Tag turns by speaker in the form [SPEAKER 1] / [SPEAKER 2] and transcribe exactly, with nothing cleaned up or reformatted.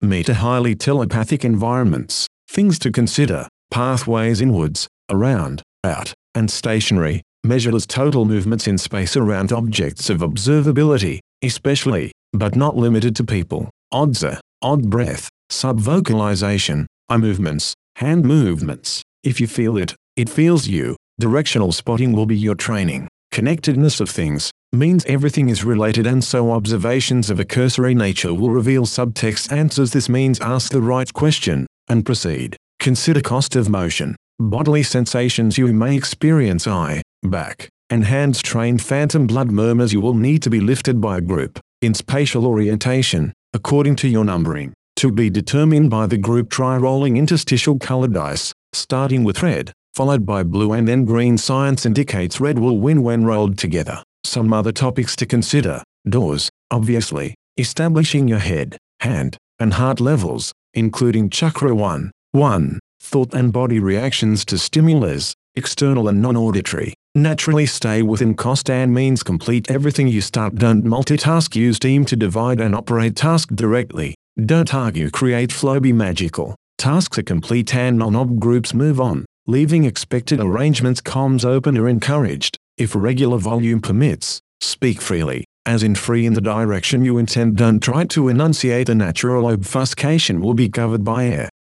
[SPEAKER 1] Meter highly telepathic environments. Things to consider: pathways inwards, around, out, and stationary, measured as total movements in space around objects of observability, especially, but not limited to people. Odds are, odd breath, subvocalization, eye movements, hand movements. If you feel it, it feels you. Directional spotting will be your training. Connectedness of things means everything is related, and so observations of a cursory nature will reveal subtext answers. This means ask the right question and proceed. Consider cost of motion. Bodily sensations you may experience: eye, back, and hands. Train phantom blood murmurs. You will need to be lifted by a group. In spatial orientation, according to your numbering, to be determined by the group, try rolling interstitial colored dice, starting with red, followed by blue and then green. Science indicates red will win when rolled together. Some other topics to consider: doors, obviously, establishing your head, hand, and heart levels, including chakra one, one, thought and body reactions to stimulus, external and non-auditory. Naturally stay within cost and means. Complete everything you start. Don't multitask. Use team to divide and operate task directly. Don't argue. Create flow. Be magical. Tasks are complete and non-ob groups move on, leaving expected arrangements. Comms open are encouraged. If regular volume permits, speak freely, as in free in the direction you intend. Don't try to enunciate. A natural obfuscation will be covered by air.